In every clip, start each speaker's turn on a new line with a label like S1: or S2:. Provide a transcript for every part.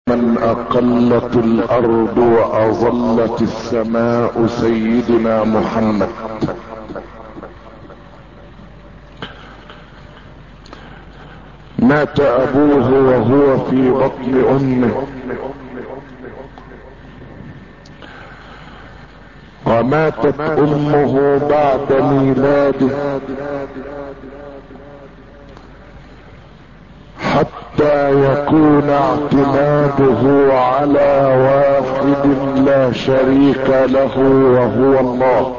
S1: من اقلت الارض واظلت السماء سيدنا محمد. مات ابوه وهو في بطن امه، وماتت امه بعد ميلاده، حتى يكون اعتماده على واحد لا شريك له وهو الله.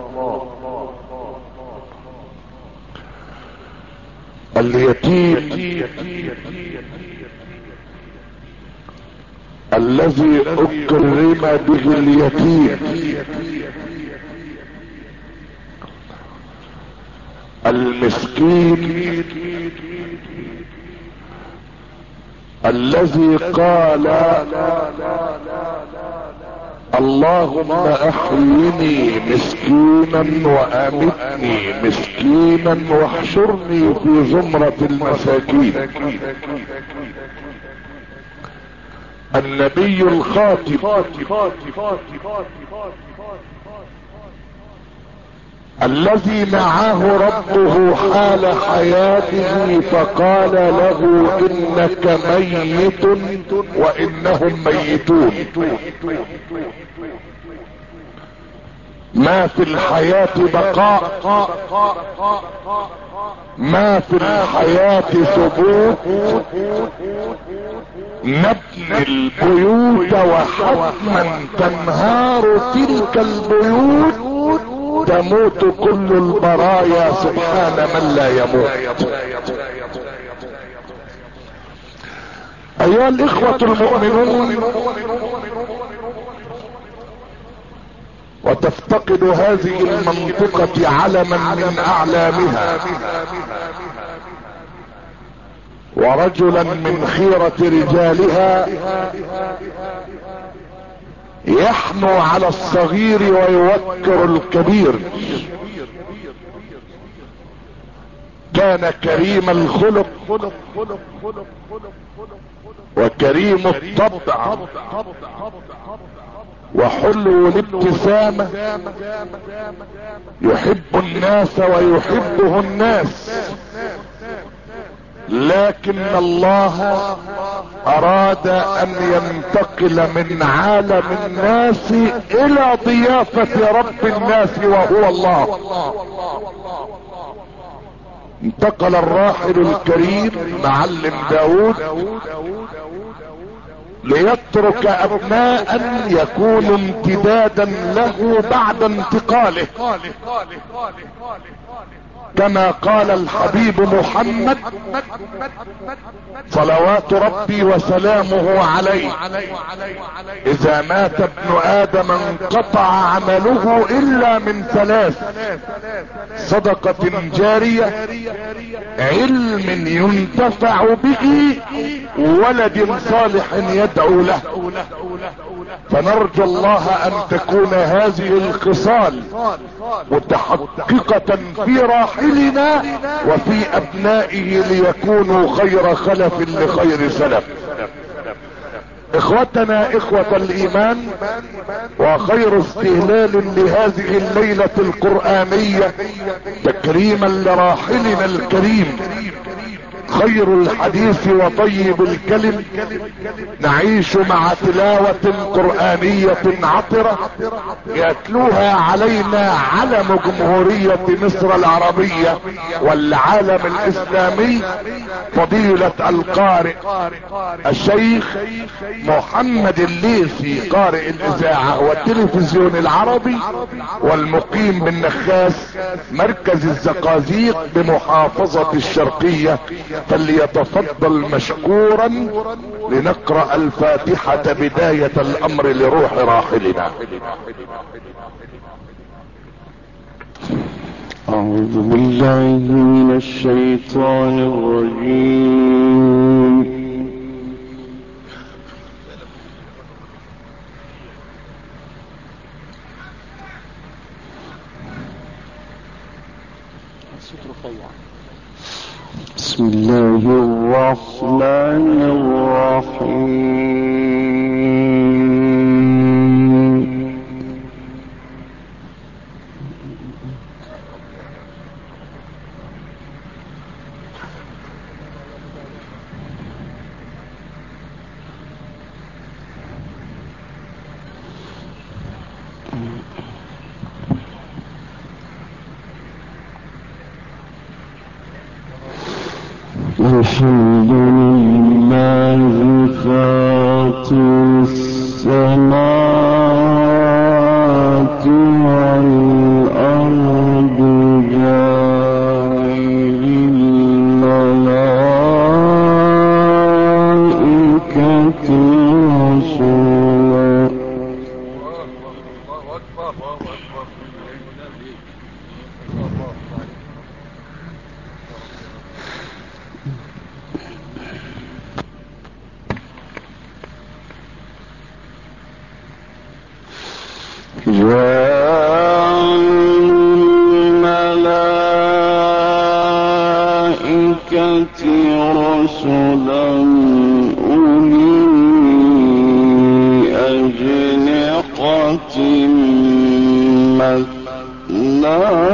S1: اليتيم الذي اكرم به اليتيم، المسكين الذي قال اللهم احيني مسكينا وامتني مسكينا واحشرني في زمرة المساكين. النبي الخاتم الذي معاه ربه حال حياته فقال له انك ميت وانهم ميتون. ما في الحياة بقاء، ما في الحياة ثبوت. نبني البيوت وحتما تنهار تلك البيوت، تموت كل البرايا سبحان من لا يموت. ايها الاخوة المؤمنون، وتفتقد هذه المنطقة علما من اعلامها ورجلا من خيرة رجالها يحنو على الصغير ويوكر الكبير. كان كريم الخلق وكريم الطبع وحلو الابتسامة، يحب الناس ويحبه الناس، لكن الله اراد ان ينتقل من عالم الناس الى ضيافة رب الناس وهو الله. انتقل الراحل الكريم معلم داود ليترك ابناء يكون امتدادا له بعد انتقاله، كما قال الحبيب محمد صلوات ربي وسلامه عليه: اذا مات ابن ادم انقطع عمله الا من ثلاث: صدقة جارية، علم ينتفع به، ولد صالح يدعو له. فنرجو الله ان تكون هذه الخصال متحققة في راحلنا وفي ابنائه ليكونوا خير خلف لخير سلف. اخوتنا اخوة الايمان، وخير استهلال لهذه الليلة القرآنية تكريما لراحلنا الكريم، خير الحديث وطيب الكلم، نعيش مع تلاوة قرآنية عطرة يتلوها علينا علم جمهورية مصر العربية والعالم الاسلامي، فضيلة القارئ الشيخ محمد الليثي، قارئ الاذاعة والتلفزيون العربي، والمقيم بالنخاس مركز الزقازيق بمحافظة الشرقية، فليتفضل مشكورا لنقرأ الفاتحة بداية الامر لروح راحلنا.
S2: أعوذ بالله من الشيطان الرجيم. بسم الله الرحمن الرحيم. الحمد لله فاطر السماوات والأرض جاعل الملائكة رسلا. الملائكة رسلا أولي أجنحة مثنى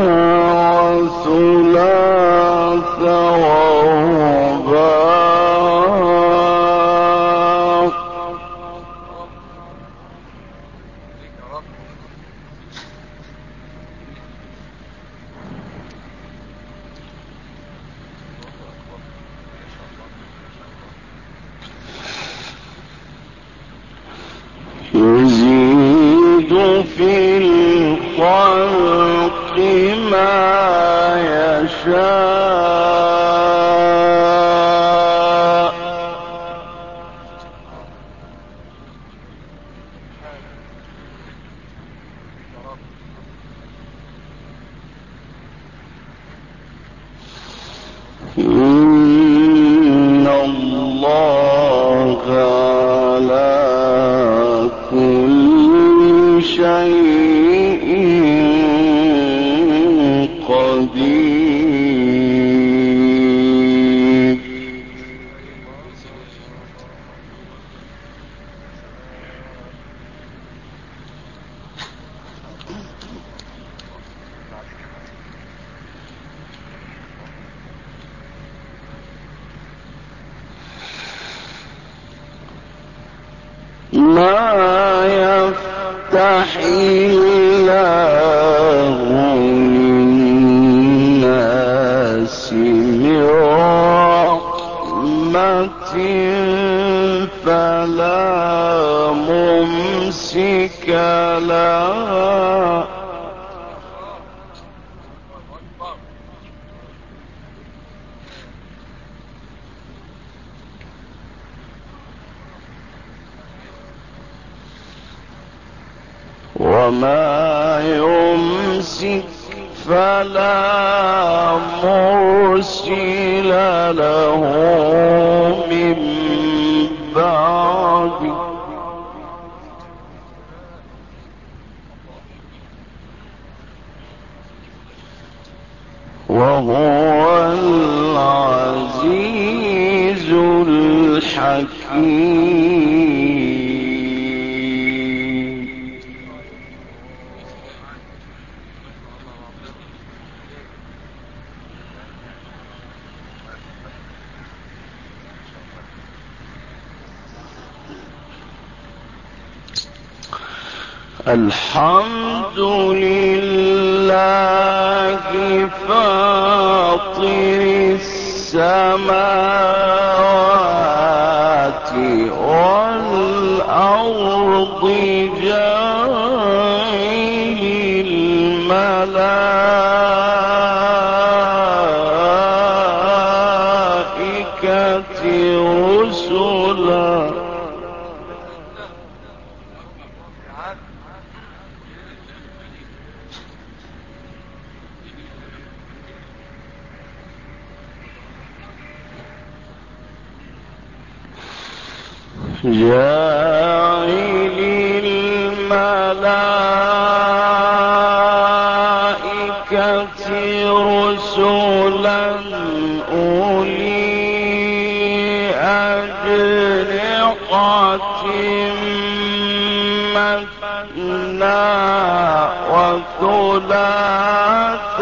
S2: وثلاث ورباع يزيد في الخلق ما يشاء إن الله على كل شيء قدير. ما يفتح الله للناس من رحمة فلا ممسك لها وما يمسك فلا مرسل له من بعده وهو العزيز الحكيم. الحمد لله فاطر السماوات والأرض جاعل الملائكة رسلا جاعل الملائكة رسلا أولي أجنحة مثنى وثلاث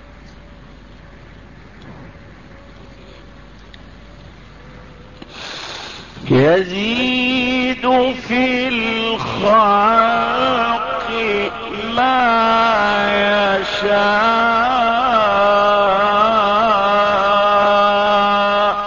S2: ورباع يزيد في الخلق ما يشاء.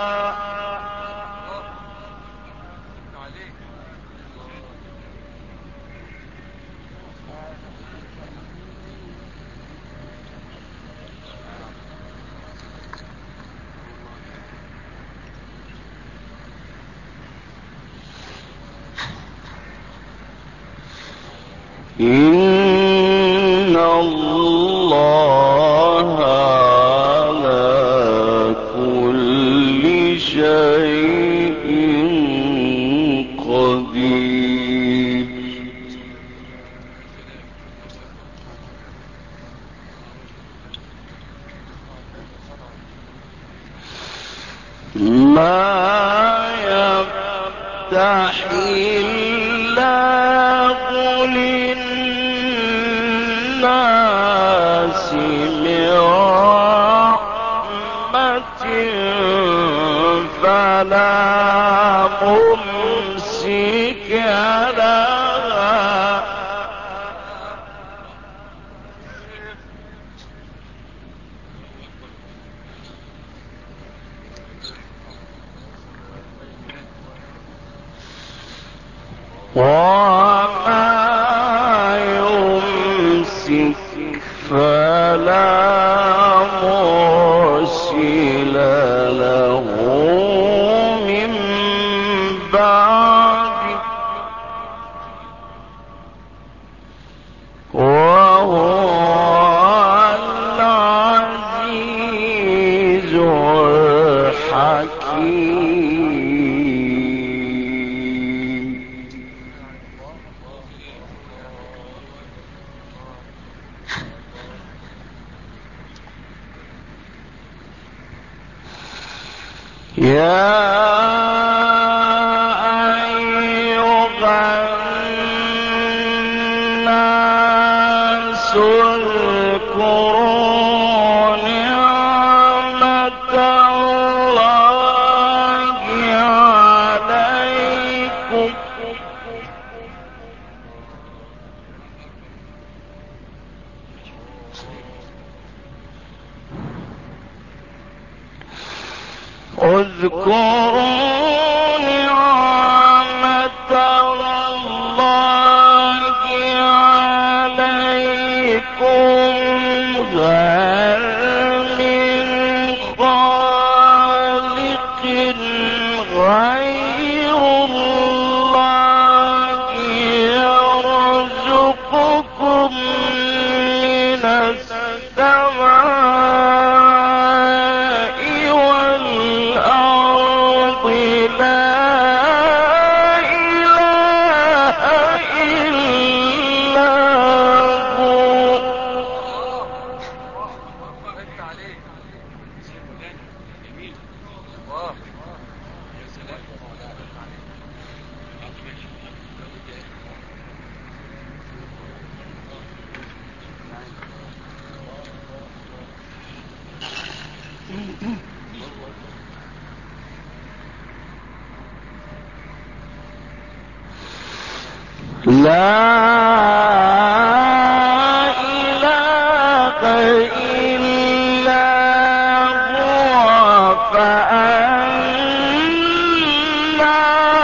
S2: إن الله على كل شيء قدير. ما يفتح الله للناس من رحمة فلا ممسك لها وما يمسك فلا مرسل له من بعده وهو العزيز الحكيم. يا أيها الناس اذكروا نعمة الله عليكم اذكروا نعمة الله عليكم هل من خالق غير الله يرزقكم من السماء والأرض لا إله إلا هو. لا إله إلا هو فأنا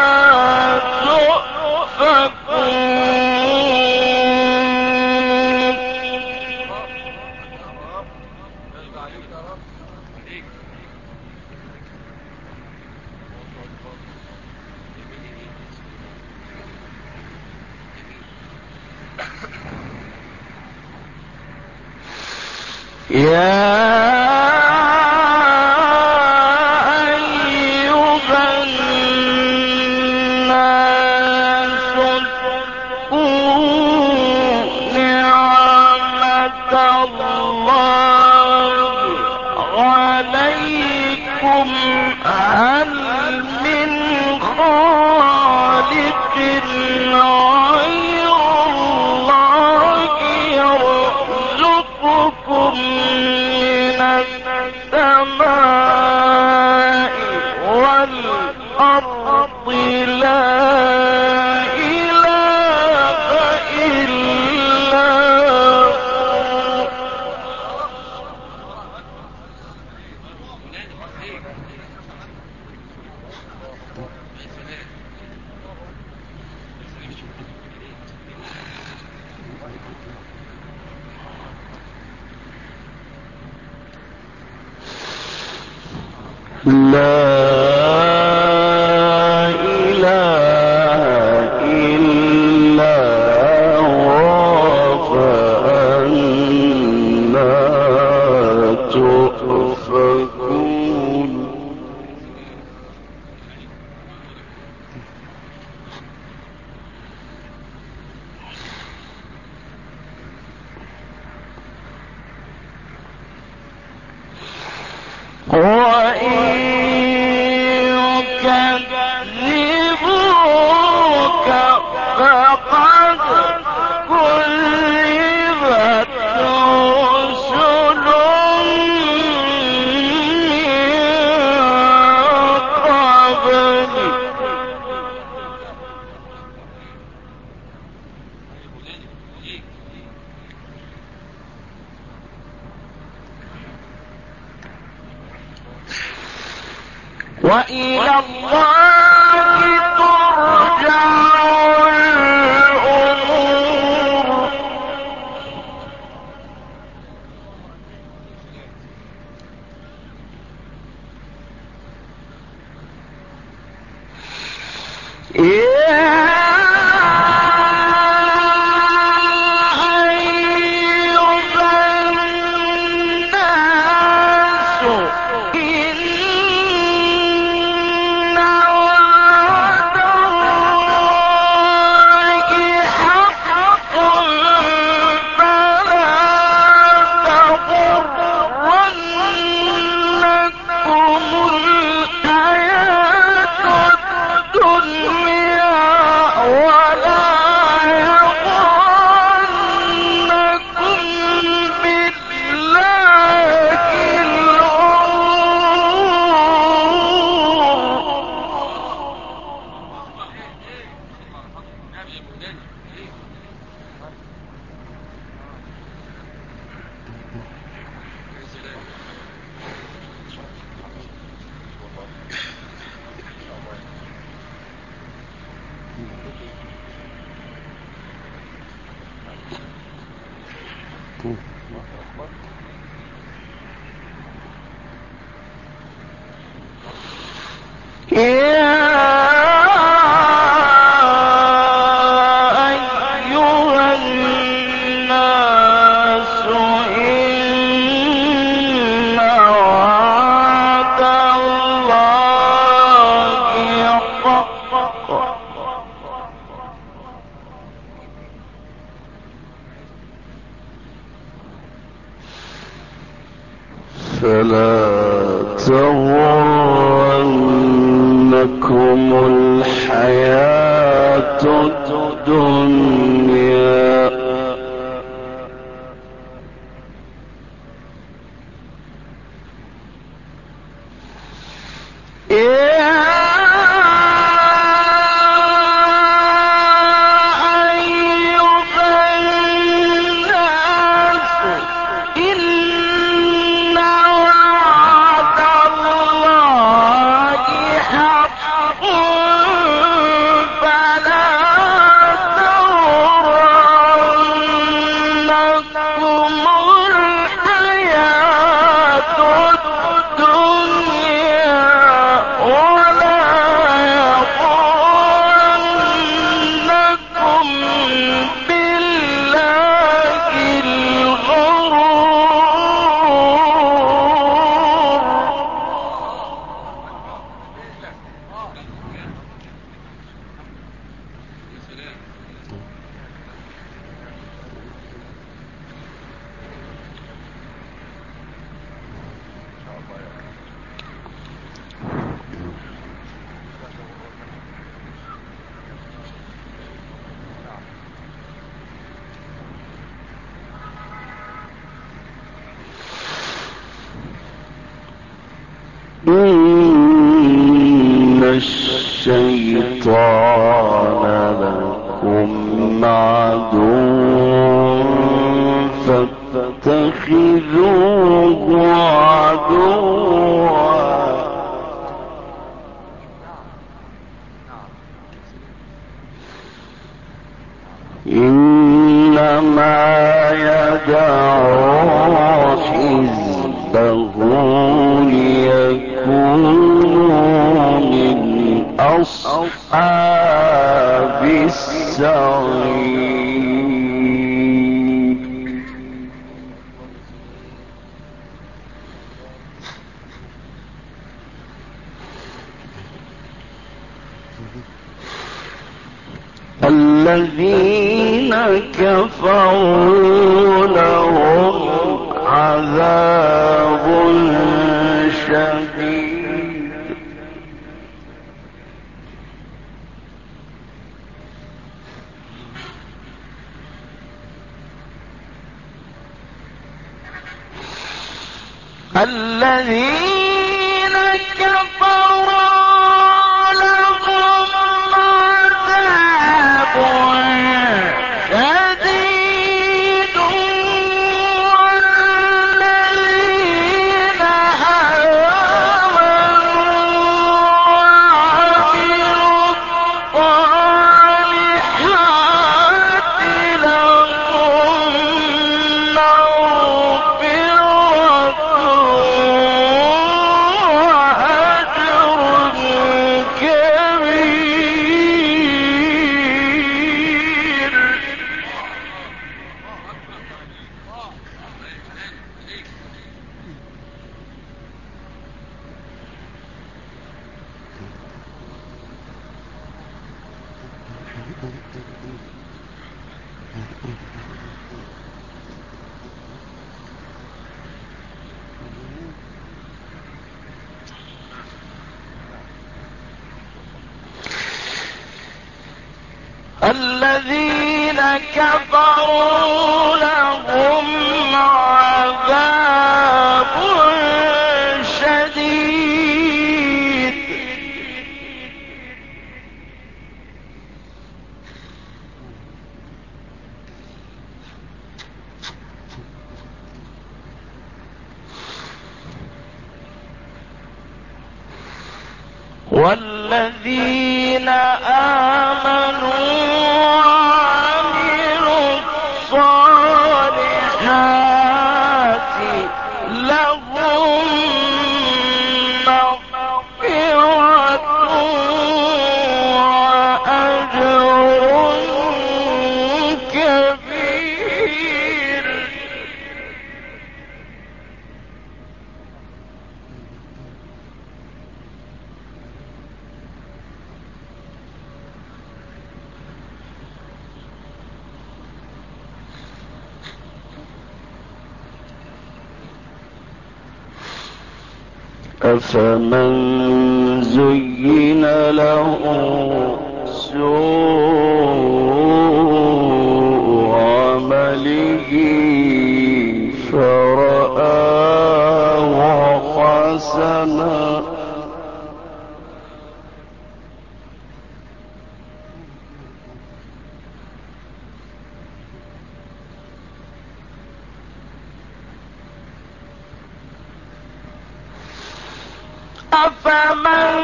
S2: يا أيها الناس اذكروا نعمة الله عليكم هل من خالق غير الله يرزقكم من السماء والأرض وإلى الله ترجع الأمور.
S1: فلا تغرنكم الحياة الدنيا إن الشيطان لكم عدو فاتخذوه عدوا إنما يدعو حزبه ليكون
S2: فيكونوا من أصحاب السعير. الذين كفروا لهم عذاب شديد الذين كفروا شديد والذين الذين كفروا لهم عذاب شديد والذين آمنوا وعملوا الصالحات لهم مغفرة وأجر كبير. أفمن زين له سوء عمله فرآه حسنا أفمن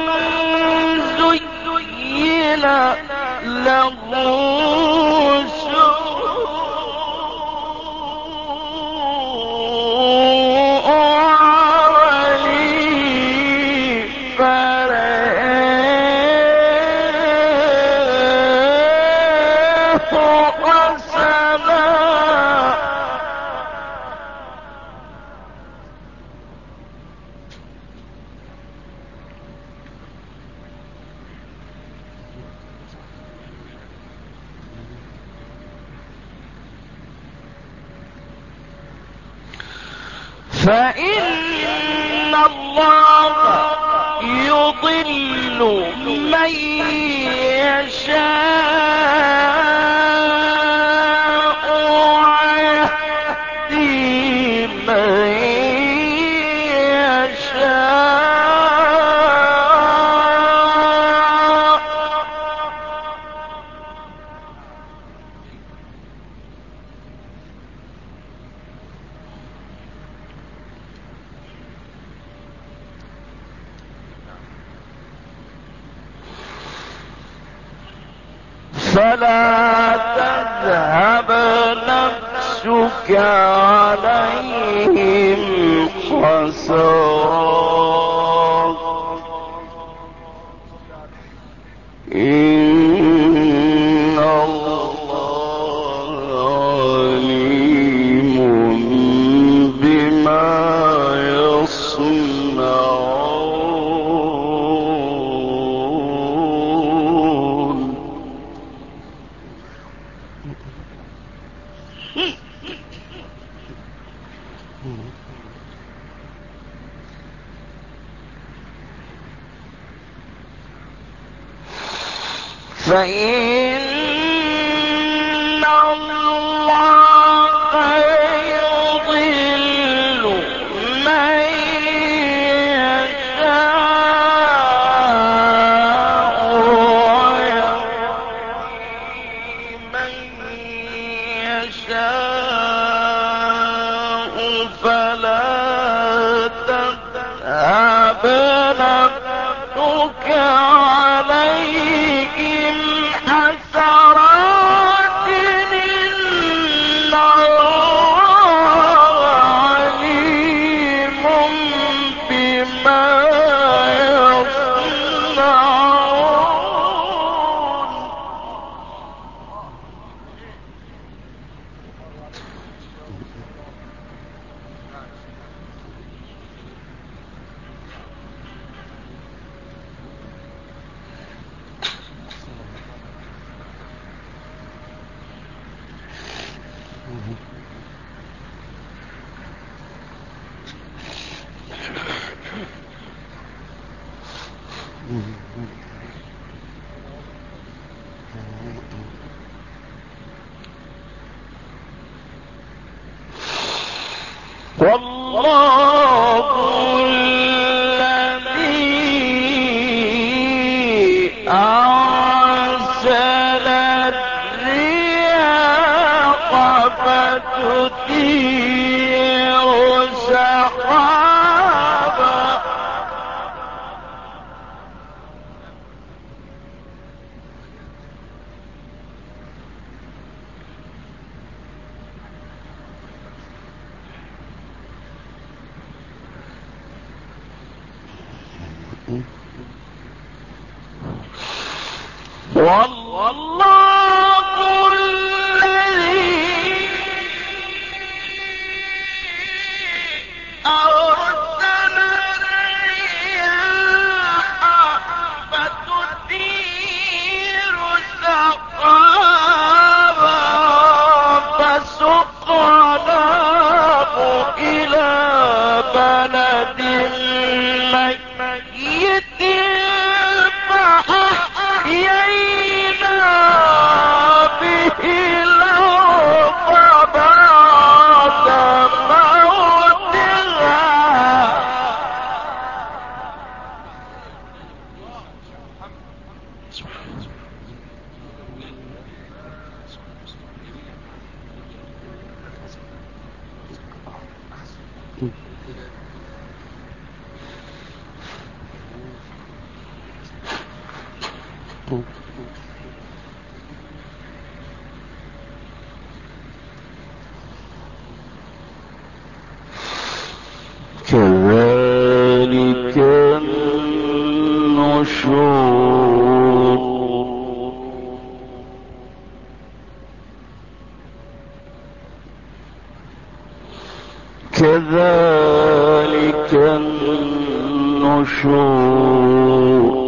S2: زين له سوء عمله فرآه حسنا فإن الله يضل من يشاء ويهدي من يشاء. فلا تذهب نفسك عليهم حسرات فإن الله يضل من يشاء ويهدي من يشاء فلا تذهب نفسك عليهم حسرات إن الله عليم بما يصنعون. والله الذي أرسل الرياح فتثير سحابا والله الذي أرسل الرياح فتثير سحابا فسقناه إلى بلد ميت فأحيينا به الأرض بعد موتها. كذلك النشور كذلك النشور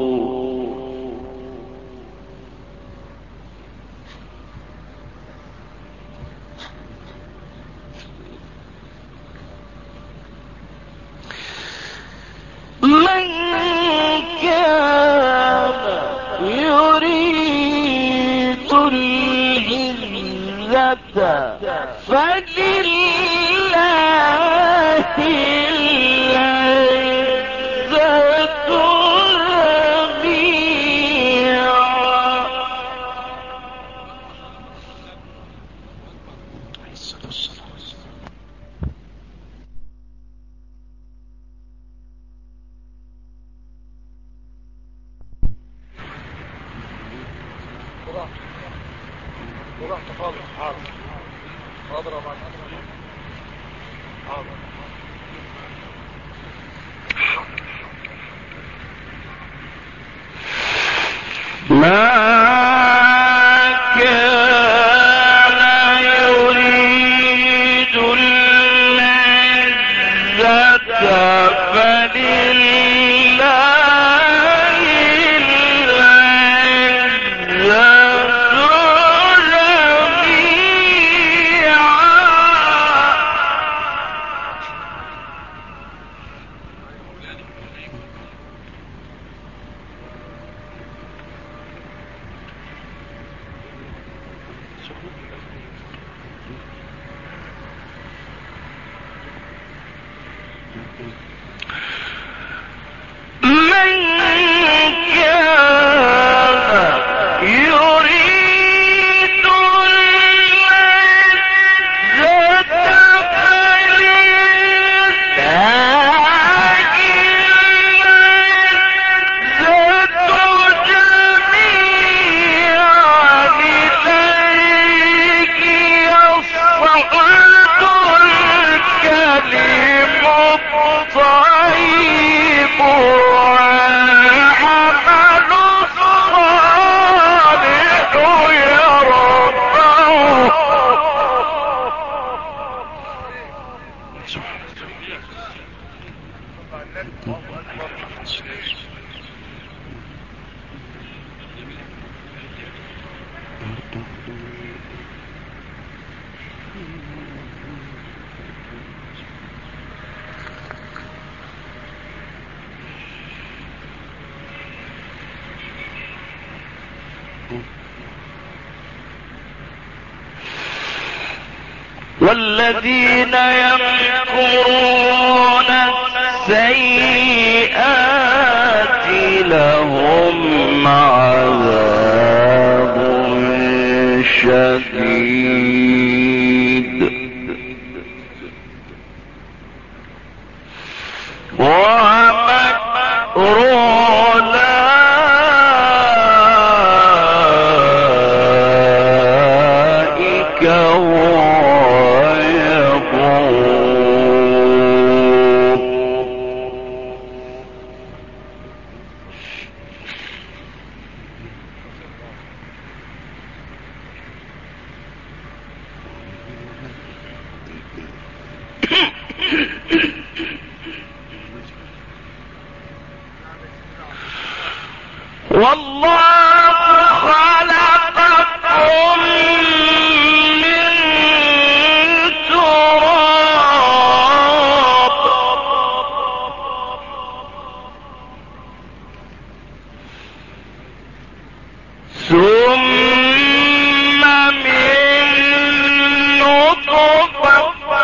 S2: من كان يريد العزة فلله العزة جميعا. ما كان يريد العزة فلله العزة جميعا. والذين يمكرون السيئات لهم عذاب شديد ومكر أولئك والله خلقكم من تراب ثم من نطفة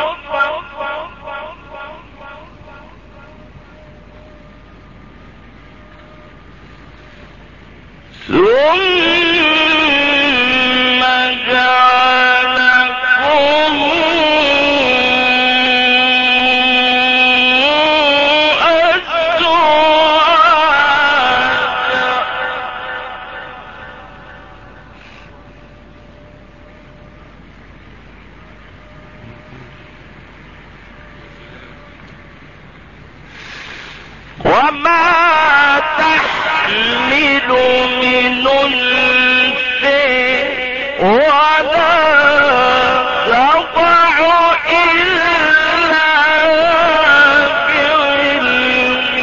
S2: ثم جعلكم أزواجا وما تحمل من أنثى ولا تضع إلا بعلمه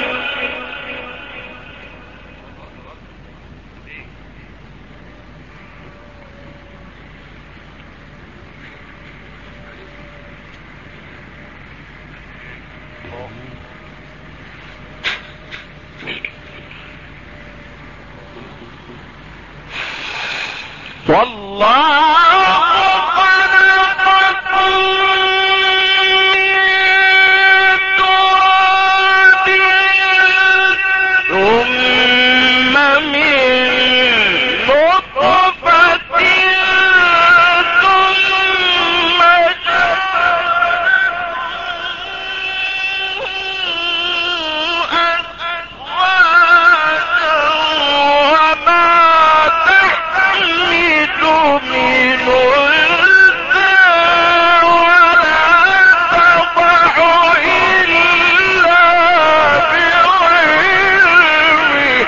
S2: والله خلقكم من تراب ثم من نطفة ثم أزواجا وما تحمل من أنثى ولا تضع إلا بعلمه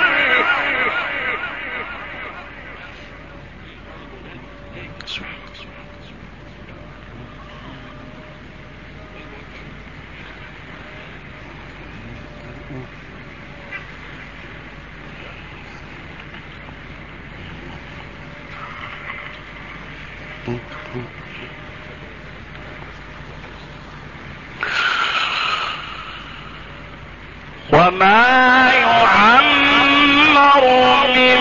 S2: وما يعمر من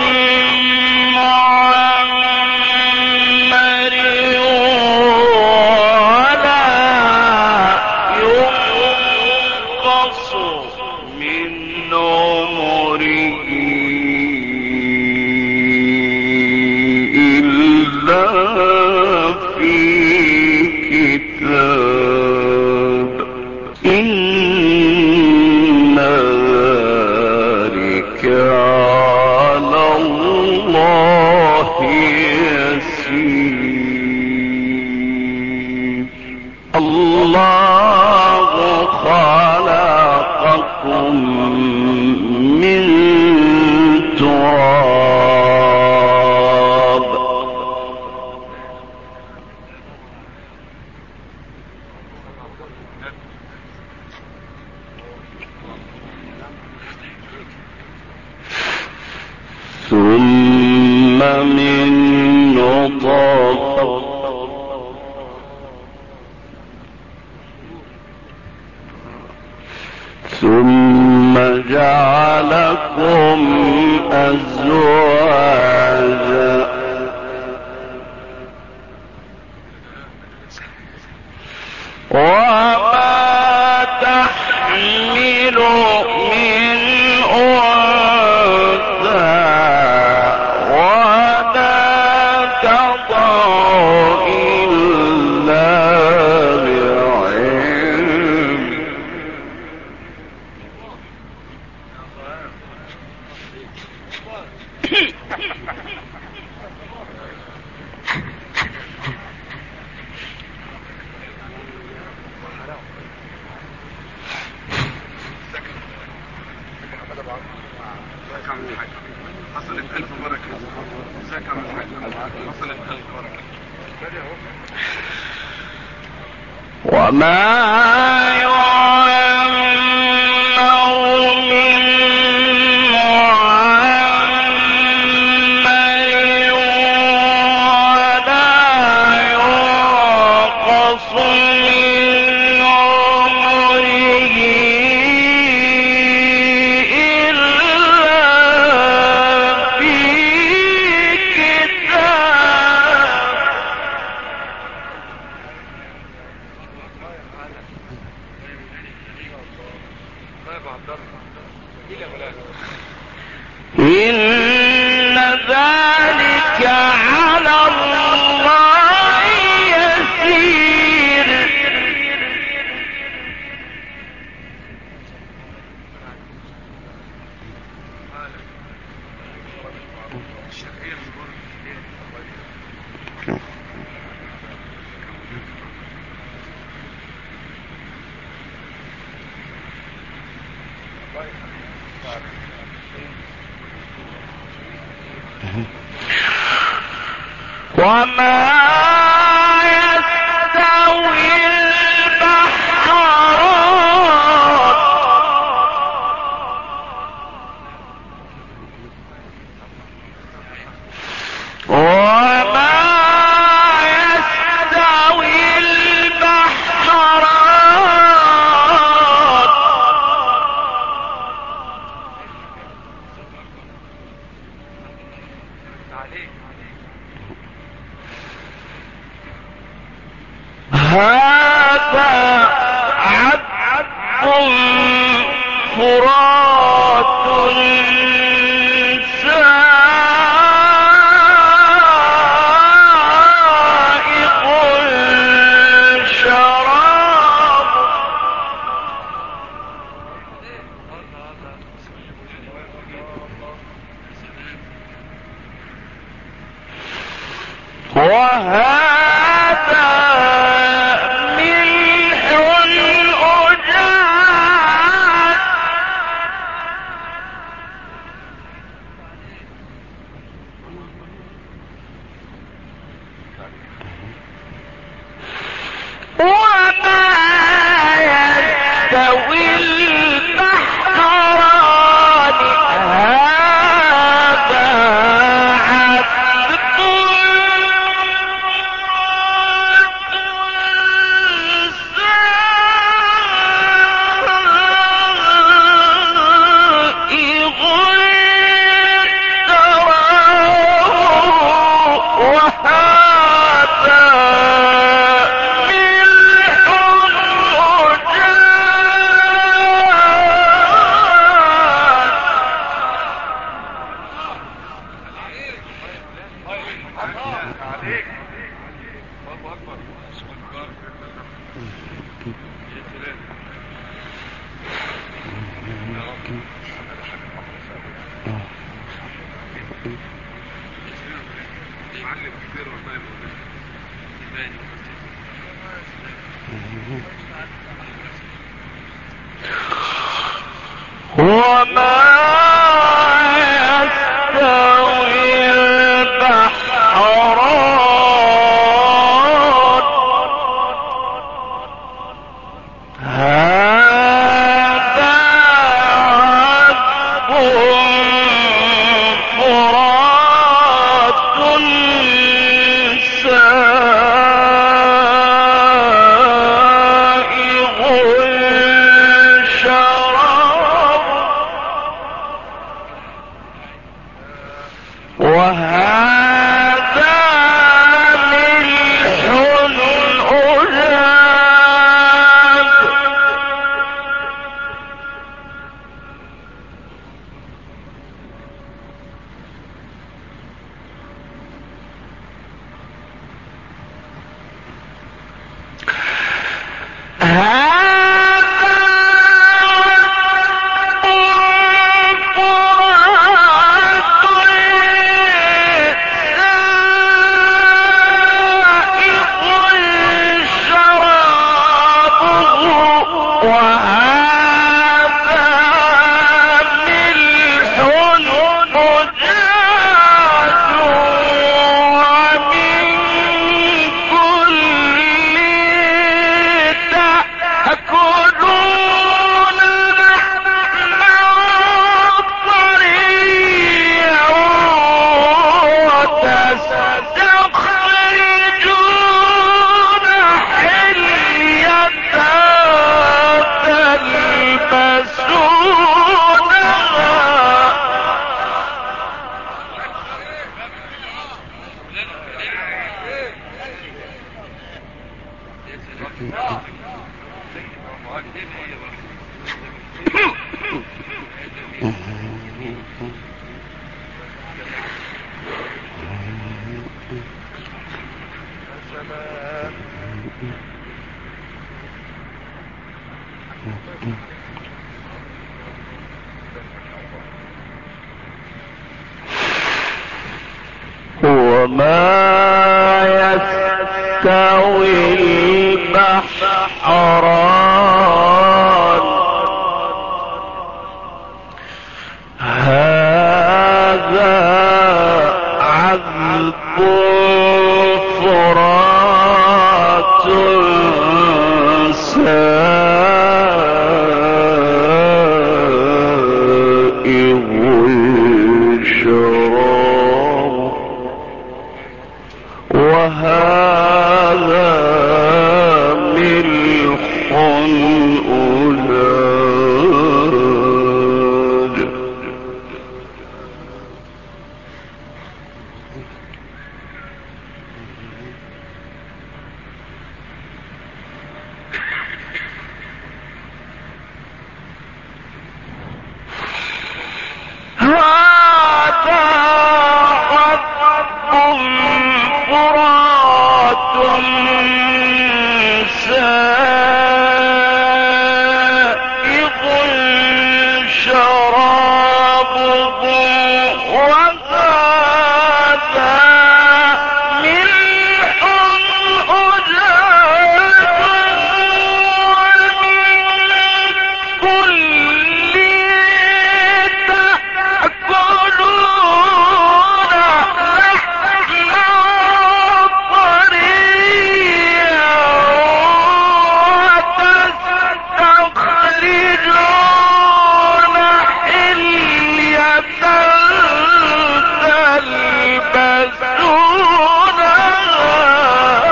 S2: معمر ولا ينقص من عمره إلا في كتاب إن ذلك على الله يسير الله خلقكم من تراب ثم من نطفة ثم جعلكم أزواجا وما تحمل من أنثى ولا تضع إلا بعلم.
S3: حصلت ألف بركة. ازيك عم الحاج؟ حصلت ألف بركة.
S2: وما يعمر من معمر ولا ينقص من عمره إلا في كتاب. إن ذلك على الله يسير. وما يستوي البحران وما يستوي البحران هذا عذب فرات سائغ شراب. وهذا ملح أجاج وما يستوي البحران هذا عذب سائغ شرابه وهذا ملح
S3: عليك. الله أكبر. يا سلام. معلم كبير والله.
S2: وما يستوي البحران هذا عذب فرات سائغ شراب وما يستوي البحران هذا عذب فرات سائغ شراب وهذا ملح أجاج هذا عذب فرات سائغ شرابه وهذا ملح أجاج ومن كل تأكلون لحما طريا وتستخرجون حلية تلبسونها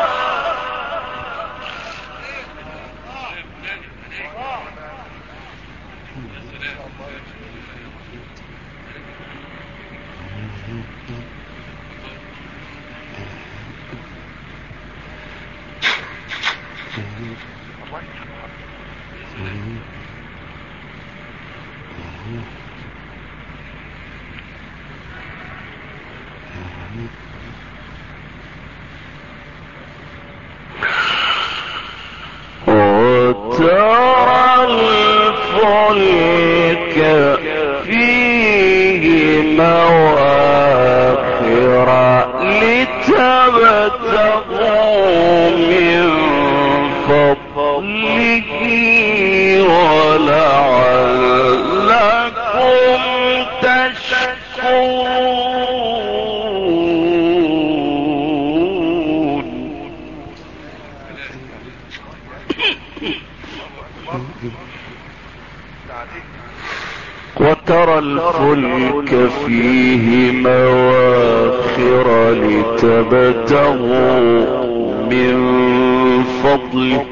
S2: وترى الفلك فيه مواخر لتبتغوا من فضله ولعلكم تشكرون وترى الفلك فيه مواخر لتبتغوا من فضله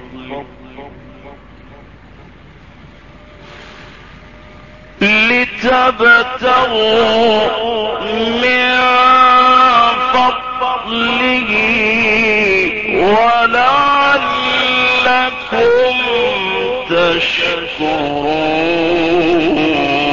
S2: من فضله ولعلكم تشكرون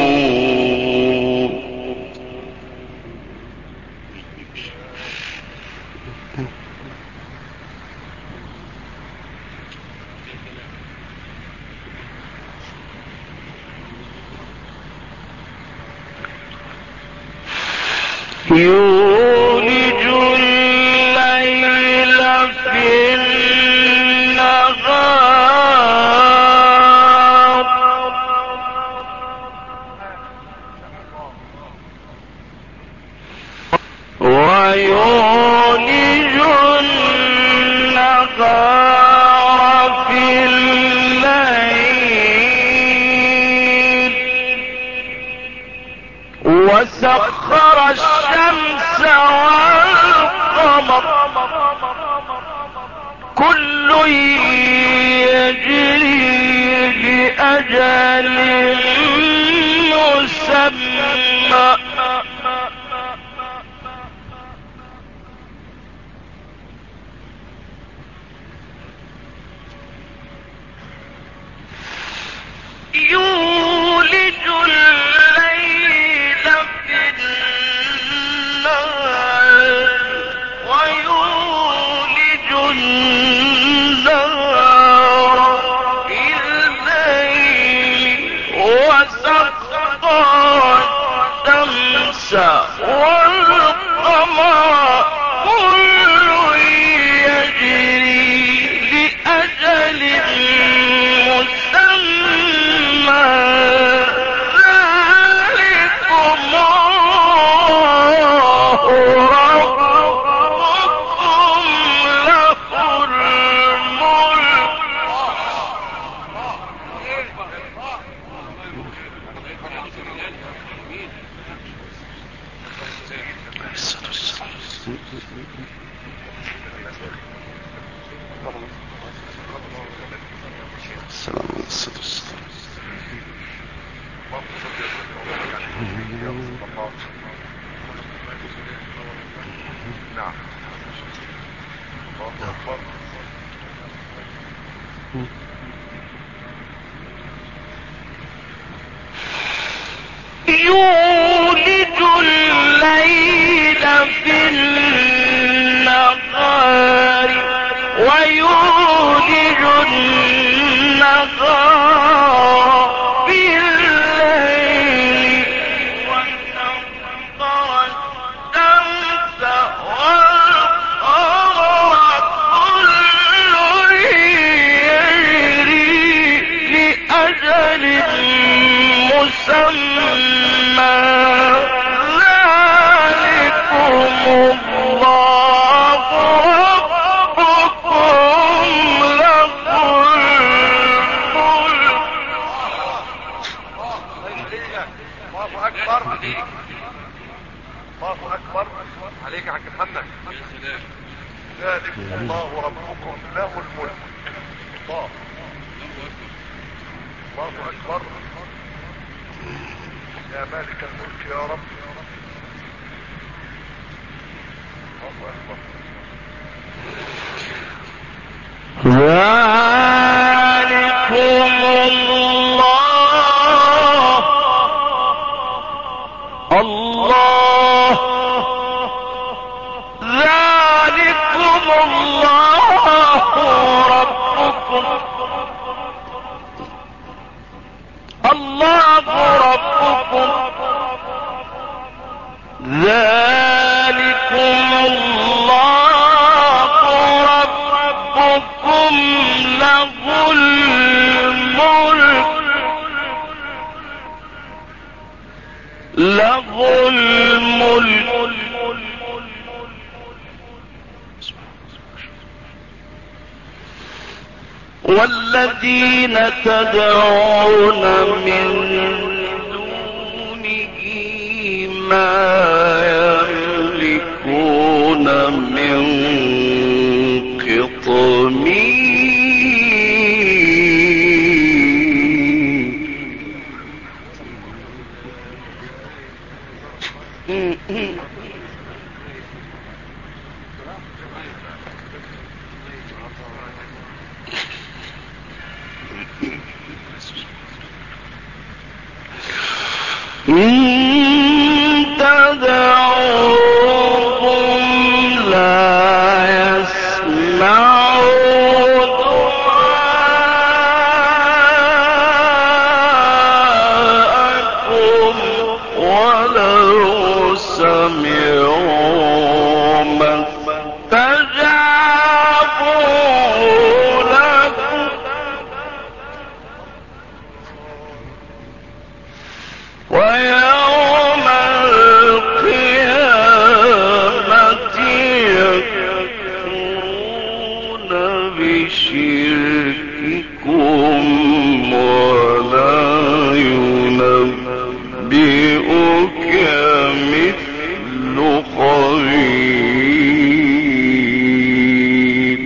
S2: يولج الليل في النهار ويولج النهار في الليل وسخر الشمس والقمر كل يجري لأجل مسمى النهار بالليل وسخر الشمس والقمر كل يجري لأجل مسمى ذلكم الله ربكم له الملك. يولج الليل في النهار ويولج النهار بالليل وسخر الشمس والقمر كل يجري لأجل مسمى ذلكم الله ربكم له الملك.
S3: الله اكبر عليك، الله اكبر عليك يا حاج محمد. ذلكم الله ربكم له الملك. الله اكبر يا مالك الملك يا رب. الله اكبر.
S2: ذلكم الله ذلكم الله ربكم ذلكم الله ربكم له الملك والذين تدعون من دونه ما يملكون من قطمين. تدعوهم لا يسمعوا دعاءكم ولو سمعوا ما استجابوا لكم ويوم القيامة يكفرون بشرككم ولا ينبئك مثل خبير.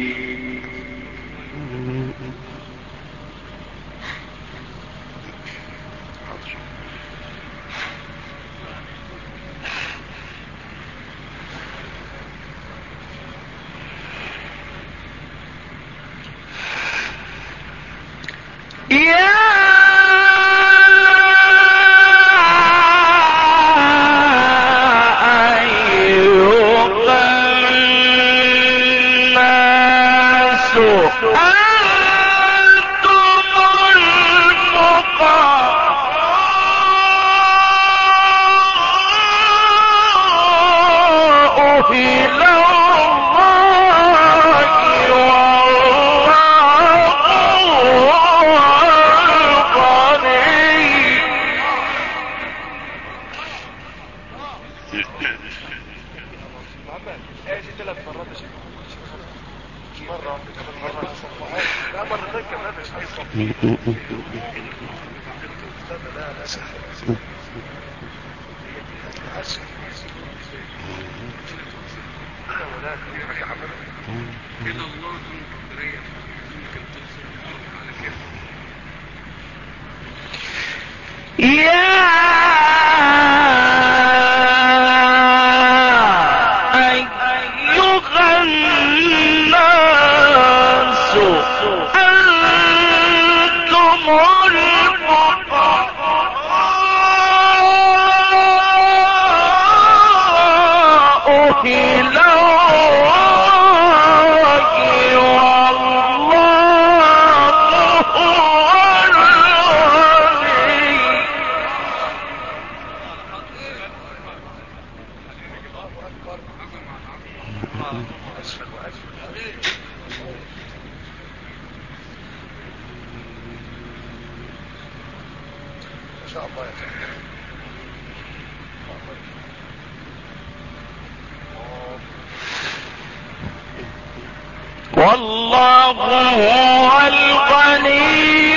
S2: والله هو الغني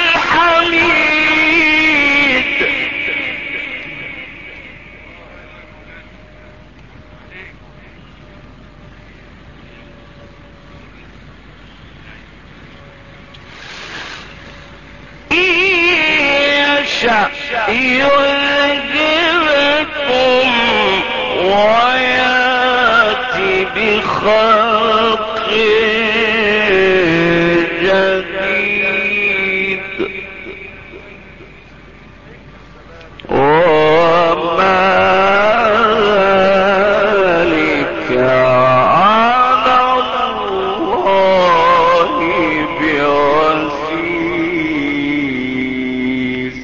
S2: الحميد. إن يشأ يذهبكم ويأتي بخلق جديد وما ذلك على الله بعزيز.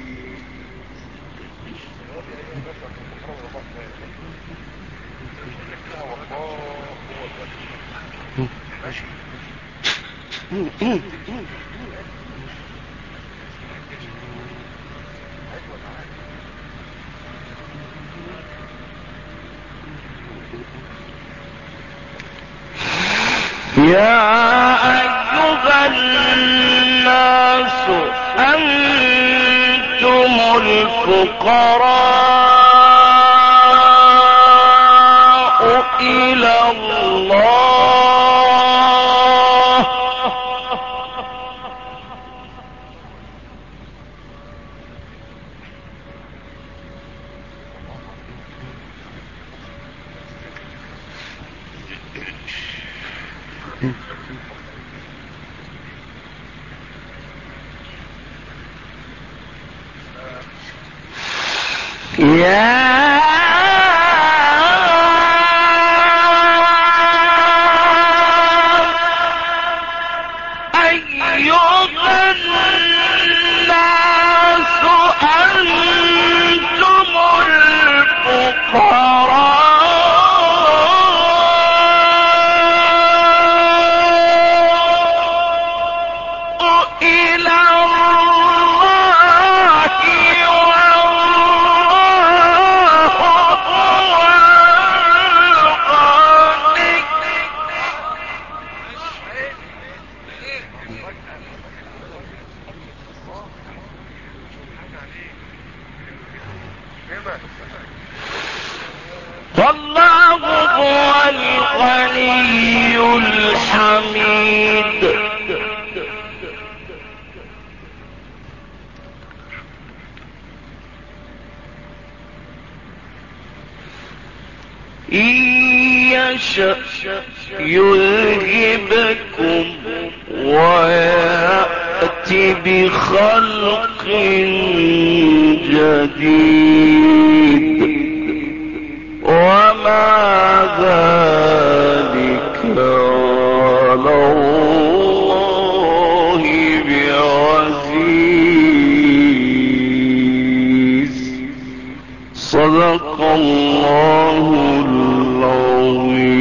S2: يا أيها الناس أنتم الفقراء إلى الله يا أيها الناس أنتم الفقراء إلى والله هو الغني الحميد. إن يشأ يذهبكم ويأتي بخلق جديد وما ذلك على الله صدق الله العظيم.